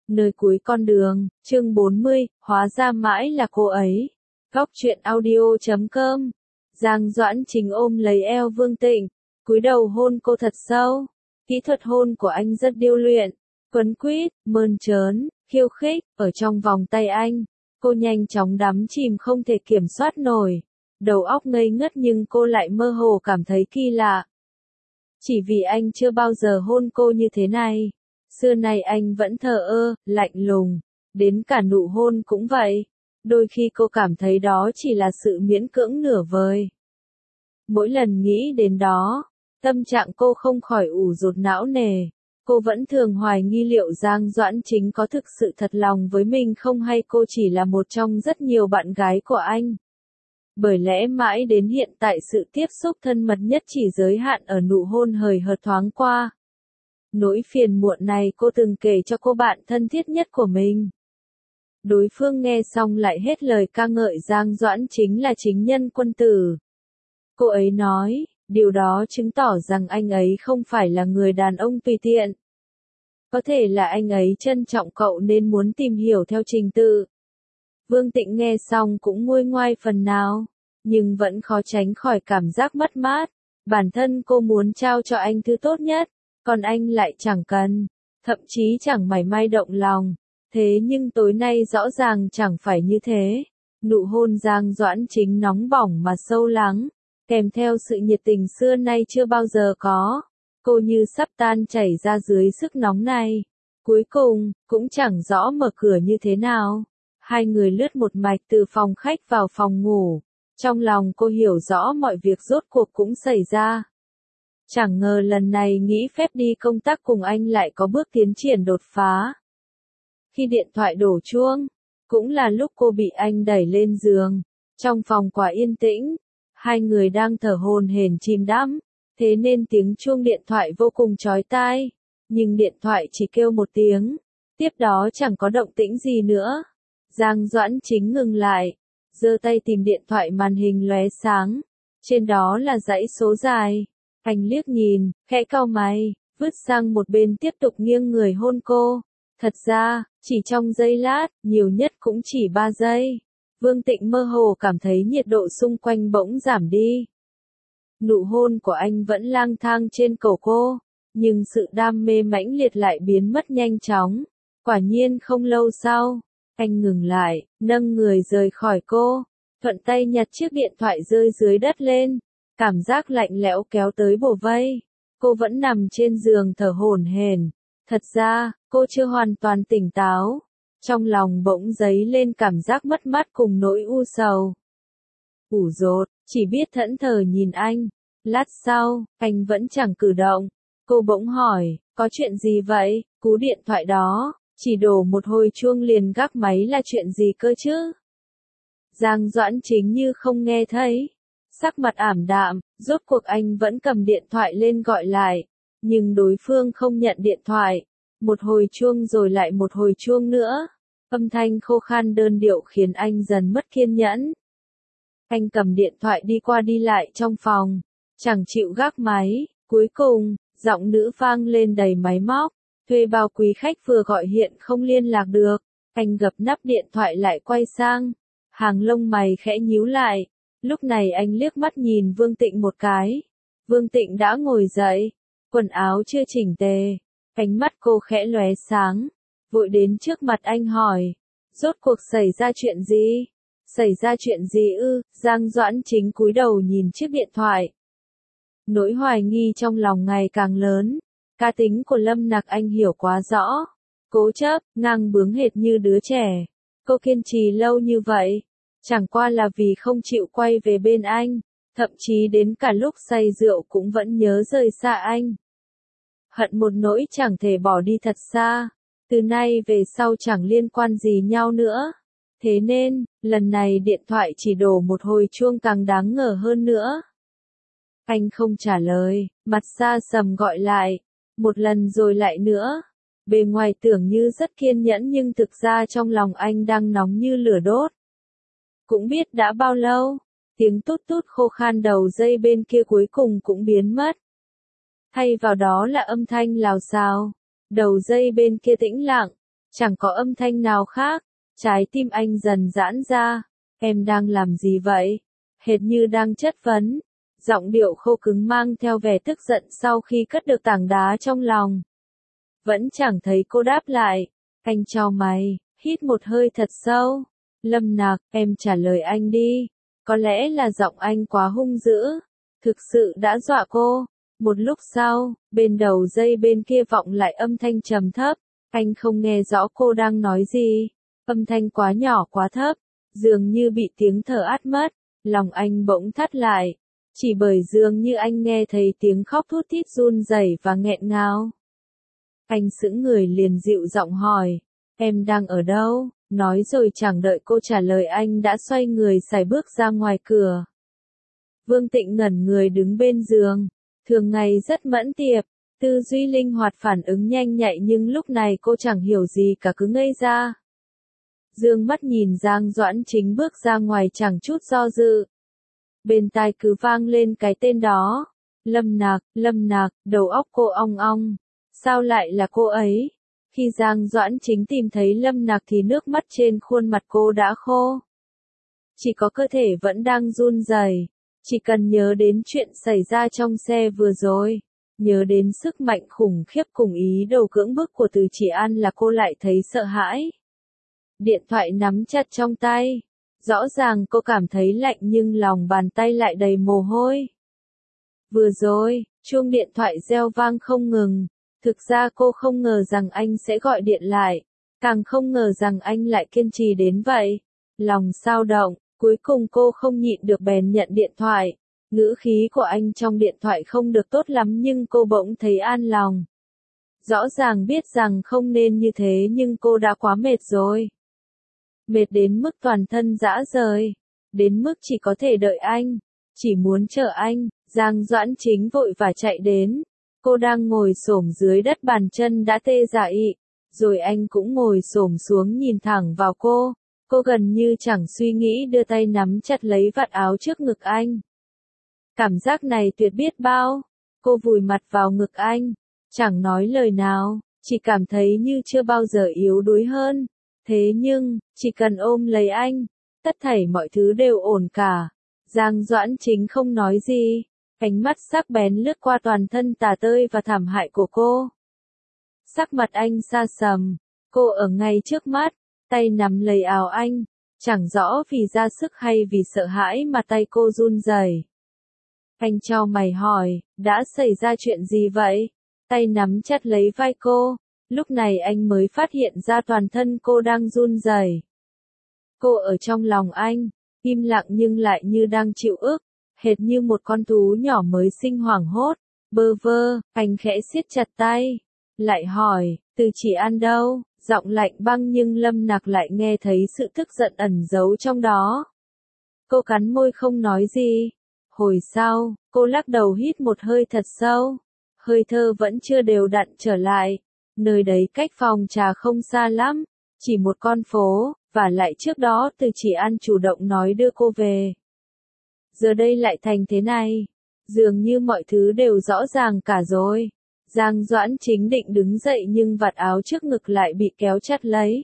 Nơi cuối con đường, chương 40, hóa ra mãi là cô ấy. Góc truyện audio.com. Giang Doãn Chính ôm lấy eo Vương Tịnh, cúi đầu hôn cô thật sâu. Kỹ thuật hôn của anh rất điêu luyện, quấn quýt, mơn trớn, khiêu khích, ở trong vòng tay anh. Cô nhanh chóng đắm chìm không thể kiểm soát nổi. Đầu óc ngây ngất nhưng cô lại mơ hồ cảm thấy kỳ lạ. Chỉ vì anh chưa bao giờ hôn cô như thế này. Xưa nay anh vẫn thờ ơ, lạnh lùng. Đến cả nụ hôn cũng vậy. Đôi khi cô cảm thấy đó chỉ là sự miễn cưỡng nửa vời. Mỗi lần nghĩ đến đó, tâm trạng cô không khỏi ủ rột não nề. Cô vẫn thường hoài nghi liệu Giang Doãn Chính có thực sự thật lòng với mình không hay cô chỉ là một trong rất nhiều bạn gái của anh. Bởi lẽ mãi đến hiện tại sự tiếp xúc thân mật nhất chỉ giới hạn ở nụ hôn hời hợt thoáng qua. Nỗi phiền muộn này cô từng kể cho cô bạn thân thiết nhất của mình. Đối phương nghe xong lại hết lời ca ngợi Giang Doãn Chính là chính nhân quân tử. Cô ấy nói, điều đó chứng tỏ rằng anh ấy không phải là người đàn ông tùy tiện. Có thể là anh ấy trân trọng cậu nên muốn tìm hiểu theo trình tự. Vương Tịnh nghe xong cũng nguôi ngoai phần nào, nhưng vẫn khó tránh khỏi cảm giác mất mát. Bản thân cô muốn trao cho anh thứ tốt nhất, còn anh lại chẳng cần, thậm chí chẳng mảy may động lòng. Thế nhưng tối nay rõ ràng chẳng phải như thế. Nụ hôn Giang Doãn Chính nóng bỏng mà sâu lắng, kèm theo sự nhiệt tình xưa nay chưa bao giờ có. Cô như sắp tan chảy ra dưới sức nóng này. Cuối cùng, cũng chẳng rõ mở cửa như thế nào. Hai người lướt một mạch từ phòng khách vào phòng ngủ. Trong lòng cô hiểu rõ mọi việc rốt cuộc cũng xảy ra. Chẳng ngờ lần này nghĩ phép đi công tác cùng anh lại có bước tiến triển đột phá. Khi điện thoại đổ chuông, cũng là lúc cô bị anh đẩy lên giường. Trong phòng quá yên tĩnh, hai người đang thở hổn hển chìm đắm, thế nên tiếng chuông điện thoại vô cùng chói tai. Nhưng điện thoại chỉ kêu một tiếng, tiếp đó chẳng có động tĩnh gì nữa. Giang Doãn Chính ngừng lại, giơ tay tìm điện thoại, màn hình lóe sáng. Trên đó là dãy số dài. Anh liếc nhìn, khẽ cau mày, vứt sang một bên tiếp tục nghiêng người hôn cô. Thật ra, chỉ trong giây lát, nhiều nhất cũng chỉ 3 giây. Vương Tịnh mơ hồ cảm thấy nhiệt độ xung quanh bỗng giảm đi. Nụ hôn của anh vẫn lang thang trên cổ cô, nhưng sự đam mê mãnh liệt lại biến mất nhanh chóng. Quả nhiên không lâu sau, anh ngừng lại, nâng người rời khỏi cô, thuận tay nhặt chiếc điện thoại rơi dưới đất lên. Cảm giác lạnh lẽo kéo tới bổ vây. Cô vẫn nằm trên giường thở hổn hển. Thật ra, cô chưa hoàn toàn tỉnh táo. Trong lòng bỗng dấy lên cảm giác mất mát cùng nỗi u sầu. Ủ rột, chỉ biết thẫn thờ nhìn anh. Lát sau, anh vẫn chẳng cử động. Cô bỗng hỏi, có chuyện gì vậy? Cú điện thoại đó, chỉ đổ một hồi chuông liền gác máy là chuyện gì cơ chứ? Giang Doãn Chính như không nghe thấy. Sắc mặt ảm đạm, rốt cuộc anh vẫn cầm điện thoại lên gọi lại. Nhưng đối phương không nhận điện thoại. Một hồi chuông rồi lại một hồi chuông nữa. Âm thanh khô khan đơn điệu khiến anh dần mất kiên nhẫn. Anh cầm điện thoại đi qua đi lại trong phòng, chẳng chịu gác máy. Cuối cùng, giọng nữ vang lên đầy máy móc. Thuê bao quý khách vừa gọi hiện không liên lạc được. Anh gập nắp điện thoại lại quay sang. Hàng lông mày khẽ nhíu lại. Lúc này anh liếc mắt nhìn Vương Tịnh một cái. Vương Tịnh đã ngồi dậy, quần áo chưa chỉnh tề. Ánh mắt cô khẽ lóe sáng, vội đến trước mặt anh hỏi. Rốt cuộc xảy ra chuyện gì? Xảy ra chuyện gì ư? Giang Doãn Chính cúi đầu nhìn chiếc điện thoại. Nỗi hoài nghi trong lòng ngày càng lớn. Cá tính của Lâm Nặc anh hiểu quá rõ. Cố chấp, ngang bướng hệt như đứa trẻ. Cô kiên trì lâu như vậy, chẳng qua là vì không chịu quay về bên anh. Thậm chí đến cả lúc say rượu cũng vẫn nhớ rời xa anh. Hận một nỗi chẳng thể bỏ đi thật xa. Từ nay về sau chẳng liên quan gì nhau nữa. Thế nên, lần này điện thoại chỉ đổ một hồi chuông càng đáng ngờ hơn nữa. Anh không trả lời, mặt xa sầm gọi lại. Một lần rồi lại nữa. Bề ngoài tưởng như rất kiên nhẫn nhưng thực ra trong lòng anh đang nóng như lửa đốt. Cũng biết đã bao lâu, tiếng tút tút khô khan đầu dây bên kia cuối cùng cũng biến mất. Thay vào đó là âm thanh lào xào. Đầu dây bên kia tĩnh lặng, Chẳng có âm thanh nào khác, trái tim anh dần giãn ra. Em đang làm gì vậy? Hệt như đang chất vấn. Giọng điệu khô cứng mang theo vẻ tức giận sau khi cất được tảng đá trong lòng. Vẫn chẳng thấy cô đáp lại. Anh chau mày, hít một hơi thật sâu. Lâm Nạc, em trả lời anh đi. Có lẽ là giọng anh quá hung dữ. Thực sự đã dọa cô. Một lúc sau, bên đầu dây bên kia vọng lại âm thanh trầm thấp. Anh không nghe rõ cô đang nói gì. Âm thanh quá nhỏ quá thấp, dường như bị tiếng thở át mất. Lòng anh bỗng thắt lại. Chỉ bởi dường như anh nghe thấy tiếng khóc thút thít run rẩy và nghẹn ngào. Anh sững người liền dịu giọng hỏi. Em đang ở đâu? Nói rồi chẳng đợi cô trả lời anh đã xoay người sải bước ra ngoài cửa. Vương Tịnh ngẩn người đứng bên giường. Thường ngày rất mẫn tiệp, tư duy linh hoạt phản ứng nhanh nhạy nhưng lúc này cô chẳng hiểu gì cả cứ ngây ra. Dương mắt nhìn Giang Doãn Chính bước ra ngoài chẳng chút do dự. Bên tai cứ vang lên cái tên đó. Lâm Nạc, đầu óc cô ong ong. Sao lại là cô ấy? Khi Giang Doãn Chính tìm thấy Lâm Nạc thì nước mắt trên khuôn mặt cô đã khô. Chỉ có cơ thể vẫn đang run rẩy. Chỉ cần nhớ đến chuyện xảy ra trong xe vừa rồi, nhớ đến sức mạnh khủng khiếp cùng ý đồ cưỡng bức của Từ Chỉ An là cô lại thấy sợ hãi. Điện thoại nắm chặt trong tay. Rõ ràng cô cảm thấy lạnh nhưng lòng bàn tay lại đầy mồ hôi. Vừa rồi, chuông điện thoại reo vang không ngừng. Thực ra cô không ngờ rằng anh sẽ gọi điện lại. Càng không ngờ rằng anh lại kiên trì đến vậy. Lòng xao động, cuối cùng cô không nhịn được bèn nhận điện thoại. Ngữ khí của anh trong điện thoại không được tốt lắm nhưng cô bỗng thấy an lòng. Rõ ràng biết rằng không nên như thế nhưng cô đã quá mệt rồi. Mệt đến mức toàn thân rã rời. Đến mức chỉ có thể đợi anh. Chỉ muốn chờ anh. Giang Doãn Chính vội và chạy đến. Cô đang ngồi xổm dưới đất bàn chân đã tê dại. Rồi anh cũng ngồi xổm xuống nhìn thẳng vào cô. Cô gần như chẳng suy nghĩ đưa tay nắm chặt lấy vạt áo trước ngực anh. Cảm giác này tuyệt biết bao. Cô vùi mặt vào ngực anh. Chẳng nói lời nào. Chỉ cảm thấy như chưa bao giờ yếu đuối hơn. Thế nhưng, chỉ cần ôm lấy anh, tất thảy mọi thứ đều ổn cả. Giang Doãn Chính không nói gì. Ánh mắt sắc bén lướt qua toàn thân tả tơi và thảm hại của cô. Sắc mặt anh sa sầm. Cô ở ngay trước mắt, tay nắm lấy áo anh. Chẳng rõ vì ra sức hay vì sợ hãi mà tay cô run rẩy. Anh chau mày hỏi, đã xảy ra chuyện gì vậy? Tay nắm chặt lấy vai cô. Lúc này anh mới phát hiện ra toàn thân cô đang run rẩy. Cô ở trong lòng anh, im lặng nhưng lại như đang chịu ức, hệt như một con thú nhỏ mới sinh hoảng hốt, bơ vơ. Anh khẽ siết chặt tay, lại hỏi, Từ Chỉ An đâu? Giọng lạnh băng nhưng Lâm Nạc lại nghe thấy sự tức giận ẩn giấu trong đó. Cô cắn môi không nói gì. Hồi sau, cô lắc đầu hít một hơi thật sâu. Hơi thở vẫn chưa đều đặn trở lại. Nơi đấy cách phòng trà không xa lắm, chỉ một con phố, và lại trước đó Từ Chỉ An chủ động nói đưa cô về. Giờ đây lại thành thế này. Dường như mọi thứ đều rõ ràng cả rồi. Giang Doãn Chính định đứng dậy nhưng vạt áo trước ngực lại bị kéo chặt lấy.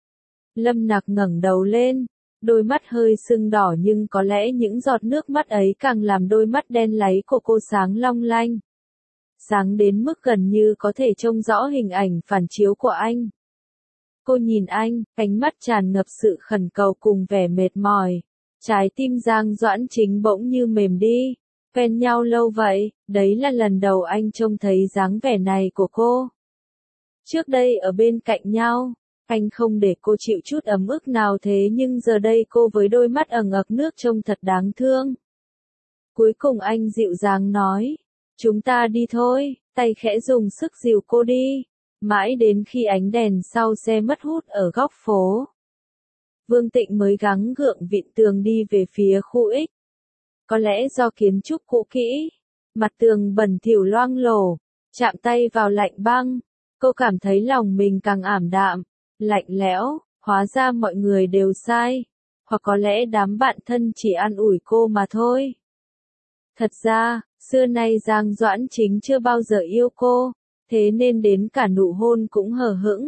Lâm Nạc ngẩng đầu lên, đôi mắt hơi sưng đỏ nhưng có lẽ những giọt nước mắt ấy càng làm đôi mắt đen láy của cô sáng long lanh. Sáng đến mức gần như có thể trông rõ hình ảnh phản chiếu của anh. Cô nhìn anh, ánh mắt tràn ngập sự khẩn cầu cùng vẻ mệt mỏi. Trái tim Giang Doãn Chính bỗng như mềm đi. Quen nhau lâu vậy, đấy là lần đầu anh trông thấy dáng vẻ này của cô. Trước đây ở bên cạnh nhau, anh không để cô chịu chút ấm ức nào thế nhưng giờ đây cô với đôi mắt ẩn ực nước trông thật đáng thương. Cuối cùng anh dịu dàng nói, chúng ta đi thôi, tay khẽ dùng sức dìu cô đi, mãi đến khi ánh đèn sau xe mất hút ở góc phố. Vương Tịnh mới gắng gượng vịn tường đi về phía khu X. Có lẽ do kiến trúc cũ kỹ, mặt tường bẩn thỉu loang lổ, chạm tay vào lạnh băng, cô cảm thấy lòng mình càng ảm đạm, lạnh lẽo, hóa ra mọi người đều sai, hoặc có lẽ đám bạn thân chỉ an ủi cô mà thôi. Thật ra, xưa nay Giang Doãn Chính chưa bao giờ yêu cô, thế nên đến cả nụ hôn cũng hờ hững,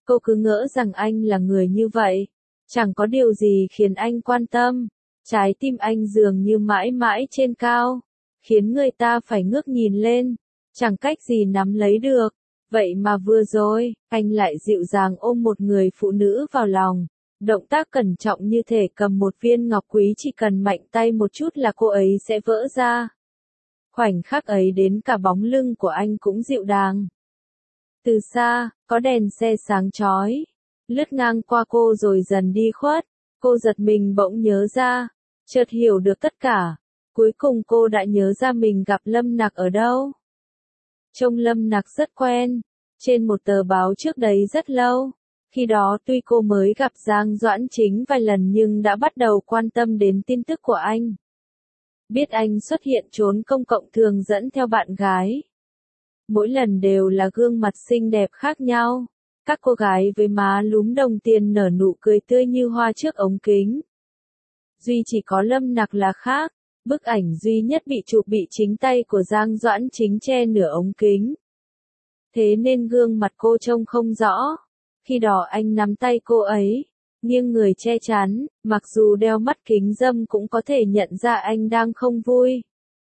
Cô cứ ngỡ rằng anh là người như vậy. Chẳng có điều gì khiến anh quan tâm. Trái tim anh dường như mãi mãi trên cao, khiến người ta phải ngước nhìn lên, chẳng cách gì nắm lấy được. Vậy mà vừa rồi, anh lại dịu dàng ôm một người phụ nữ vào lòng. Động tác cẩn trọng như thể cầm một viên ngọc quý, chỉ cần mạnh tay một chút là cô ấy sẽ vỡ ra. Khoảnh khắc ấy đến cả bóng lưng của anh cũng dịu dàng. Từ xa, có đèn xe sáng chói lướt ngang qua cô rồi dần đi khuất. Cô giật mình bỗng nhớ ra, chợt hiểu được tất cả. Cuối cùng cô đã nhớ ra mình gặp Lâm Nặc ở đâu. Trông Lâm Nặc rất quen, trên một tờ báo trước đấy rất lâu. Khi đó tuy cô mới gặp Giang Doãn Chính vài lần nhưng đã bắt đầu quan tâm đến tin tức của anh. Biết anh xuất hiện trốn công cộng thường dẫn theo bạn gái. Mỗi lần đều là gương mặt xinh đẹp khác nhau. Các cô gái với má lúm đồng tiền nở nụ cười tươi như hoa trước ống kính. Duy chỉ có Lâm Nặc là khác. Bức ảnh duy nhất bị chụp bị chính tay của Giang Doãn Chính che nửa ống kính. Thế nên gương mặt cô trông không rõ. Khi đó anh nắm tay cô ấy, nghiêng người che chắn, mặc dù đeo mắt kính râm cũng có thể nhận ra anh đang không vui.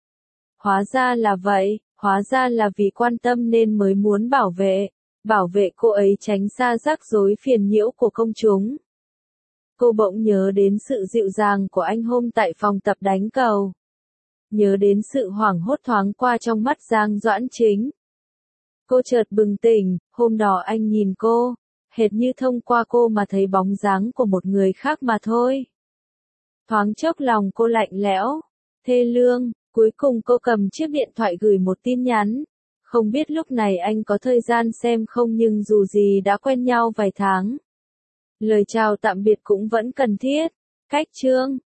Hóa ra là vậy, hóa ra là vì quan tâm nên mới muốn bảo vệ cô ấy tránh xa rắc rối phiền nhiễu của công chúng. Cô bỗng nhớ đến sự dịu dàng của anh hôm tại phòng tập đánh cầu. Nhớ đến sự hoảng hốt thoáng qua trong mắt Giang Doãn Chính. Cô chợt bừng tỉnh, hôm đó anh nhìn cô, hệt như thông qua cô mà thấy bóng dáng của một người khác mà thôi. Thoáng chốc lòng cô lạnh lẽo, thê lương, cuối cùng cô cầm chiếc điện thoại gửi một tin nhắn. Không biết lúc này anh có thời gian xem không nhưng dù gì đã quen nhau vài tháng. Lời chào tạm biệt cũng vẫn cần thiết. Cách chương